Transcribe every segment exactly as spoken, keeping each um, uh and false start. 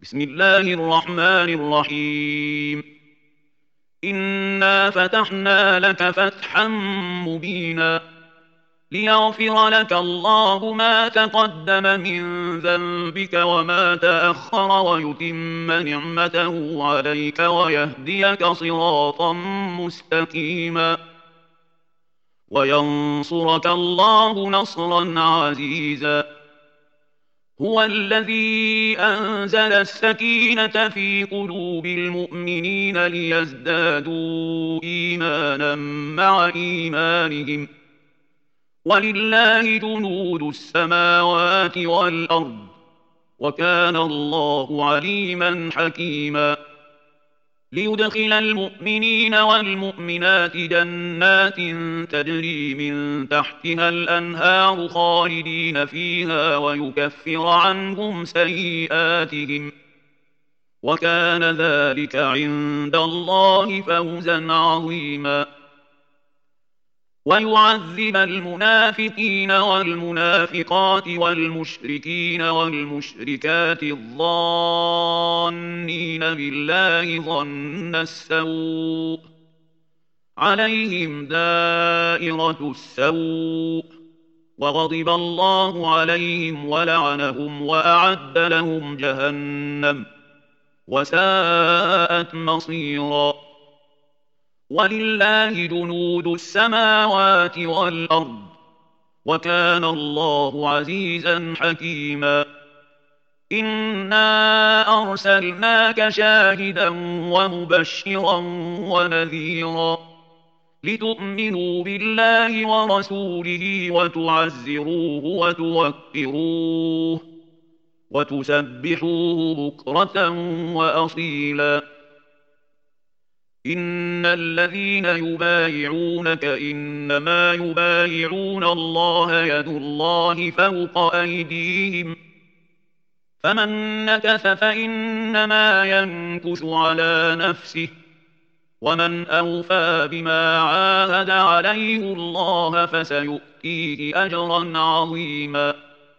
بسم الله الرحمن الرحيم. إنا فتحنا لك فتحا مبينا ليغفر لك الله ما تقدم من ذنبك وما تأخر ويتم نعمته عليك ويهديك صراطا مستقيما وينصرك الله نصرا عزيزا. هو الذي أنزل السكينة في قلوب المؤمنين ليزدادوا إيمانا مع إيمانهم ولله جنود السماوات والأرض وكان الله عليما حكيما. ليدخل المؤمنين والمؤمنات جنات تجري من تحتها الأنهار خالدين فيها ويكفر عنهم سيئاتهم وكان ذلك عند الله فوزا عظيما. ويعذب المنافقين والمنافقات والمشركين والمشركات الظانين بالله ظن السوء عليهم دائرة السوء وغضب الله عليهم ولعنهم وأعد لهم جهنم وساءت مصيرا. ولله جنود السماوات والأرض وكان الله عزيزا حكيما. إنا أرسلناك شاهدا ومبشرا ونذيرا لتؤمنوا بالله ورسوله وتعزروه وتوقروه وتسبحوه بكرة وأصيلا. إن الذين يبايعونك إنما يبايعون الله يد الله فوق أيديهم فمن نكث فإنما ينكث على نفسه ومن أوفى بما عاهد عليه الله فسيؤتيه أجرا عظيما.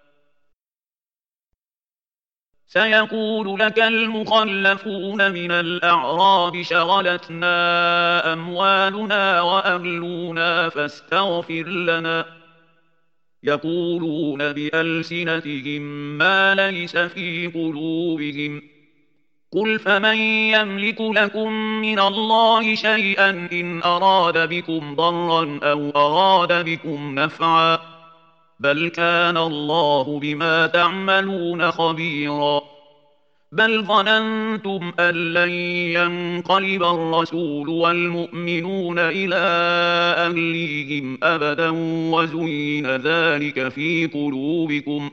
سيقول لك المخلفون من الأعراب شغلتنا أموالنا وأهلنا فاستغفر لنا يقولون بألسنتهم ما ليس في قلوبهم قل فمن يملك لكم من الله شيئا إن أراد بكم ضرا أو أراد بكم نفعا بل كان الله بما تعملون خبيرا. بل ظننتم أن لن ينقلب الرسول والمؤمنون إلى أهليهم أبدا وزين ذلك في قلوبكم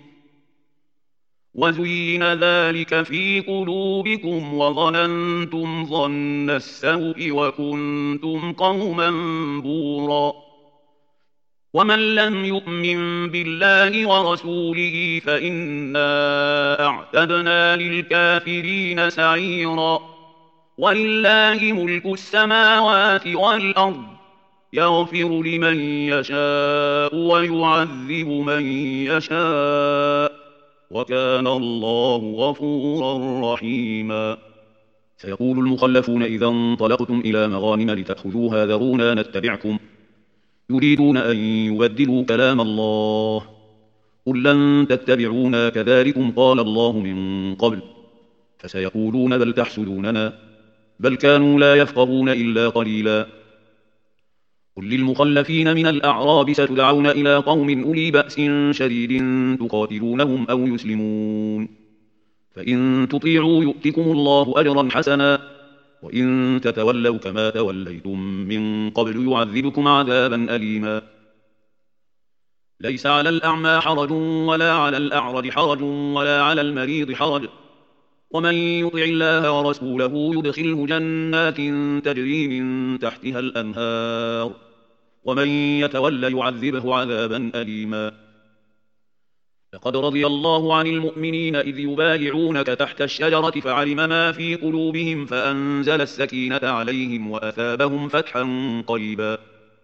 وزين ذلك في قلوبكم وظننتم ظن السوء وكنتم قوما بورا. ومن لم يؤمن بالله ورسوله فإنا أعتدنا للكافرين سعيرا. ولله ملك السماوات والأرض يغفر لمن يشاء ويعذب من يشاء وكان الله غفورا رحيما. سيقول المخلفون إذا انطلقتم إلى مغانم لتأخذوها ذرونا نتبعكم يريدون أن يبدلوا كلام الله قل لن تتبعونا كذلكم قال الله من قبل فسيقولون بل تحسدوننا بل كانوا لا يفقهون إلا قليلا. قل للمخلفين من الأعراب ستدعون إلى قوم أولي بأس شديد تقاتلونهم أو يسلمون فإن تطيعوا يؤتكم الله أجرا حسنا وإن تتولوا كما توليتم من قبل يعذبكم عذابا أليما. ليس على الأعمى حرج ولا على الأعرج حرج ولا على المريض حرج ومن يطع الله ورسوله يدخله جنات تجري من تحتها الأنهار ومن يتول يعذبه عذابا أليما. لقد رضي الله عن المؤمنين إذ يبايعونك تحت الشجرة فعلم ما في قلوبهم فأنزل السكينة عليهم وأثابهم فتحا قريبا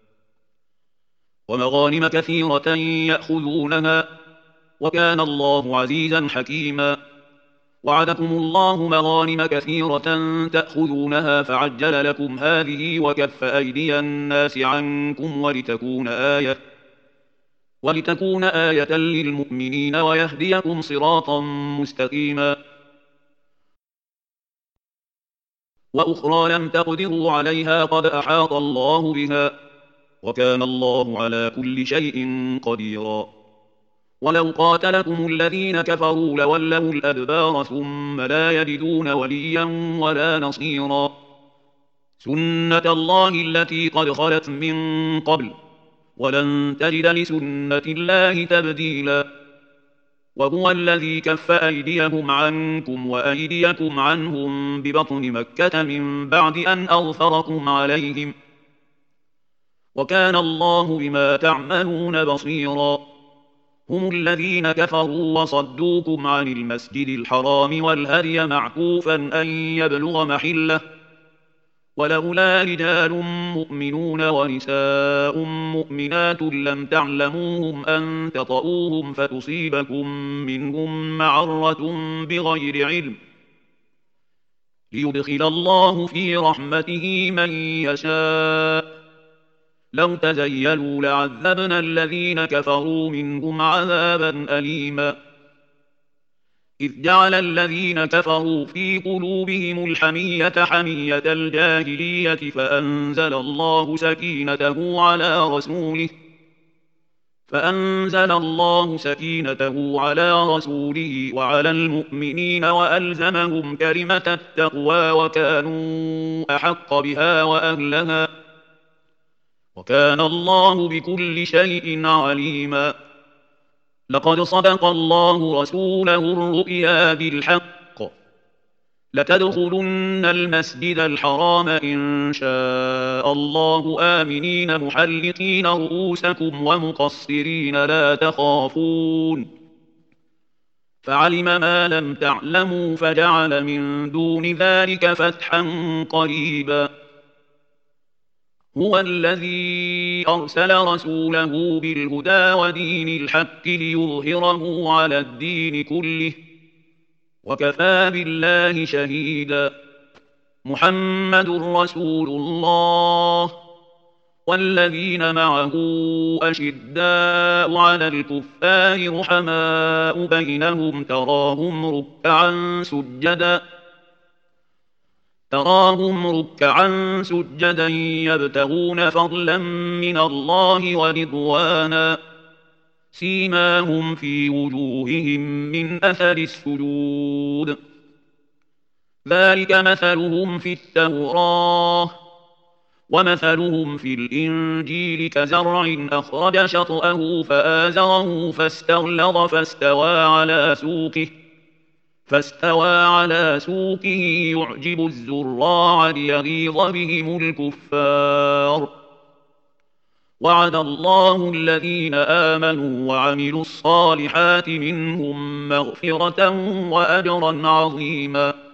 ومغانم كثيرة يأخذونها وكان الله عزيزا حكيما. وعدكم الله مغانم كثيرة تأخذونها فعجل لكم هذه وكف أيدي الناس عنكم ولتكون آية ولتكون آية للمؤمنين ويهديكم صراطا مستقيما. وأخرى لم تقدروا عليها قد أحاط الله بها وكان الله على كل شيء قديرا. ولو قاتلكم الذين كفروا لولوا الأدبار ثم لا يجدون وليا ولا نصيرا. سنة الله التي قد خلت من قبل ولن تجد لسنة الله تبديلا. وهو الذي كف أيديهم عنكم وأيديكم عنهم ببطن مكة من بعد أن أظفركم عليهم وكان الله بما تعملون بصيرا. هم الذين كفروا وصدوكم عن المسجد الحرام والهدي معكوفا أن يبلغ محله ولولا رجال مؤمنون ونساء مؤمنات لم تعلموهم أن تطؤوهم فتصيبكم منهم معرة بغير علم ليدخل الله في رحمته من يشاء. لو تزيلوا لعذبنا الذين كفروا منهم عذابا أليما. إذ جعل الذين كفروا في قلوبهم الحمية حمية الجاهلية فأنزل الله سكينته على رسوله فأنزل الله سكينته على رسوله وعلى المؤمنين وألزمهم كلمة التقوى وكانوا أحق بها وأهلها وكان الله بكل شيء عليما. لقد صدق الله رسوله الرؤيا بالحق لتدخلن المسجد الحرام إن شاء الله آمنين محلقين رؤوسكم ومقصرين لا تخافون فعلم ما لم تعلموا فجعل من دون ذلك فتحا قريبا. هو الذي أرسل رسوله بالهدى ودين الحق ليظهره على الدين كله وكفى بالله شهيدا. محمد رسول الله والذين معه أشداء على الكفار رحماء بينهم تراهم ركعا سجدا تراهم ركعا سجدا يبتغون فضلا من الله ورضوانا سيماهم في وجوههم من أثر السجود ذلك مثلهم في التوراة ومثلهم في الإنجيل كزرع أخرج شطأه فآزره فاستغلظ فاستوى على سوقه فاستوى على سوقه يعجب الزراع ليغيظ بهم الكفار. وعد الله الذين آمنوا وعملوا الصالحات منهم مغفرة وأجرا عظيما.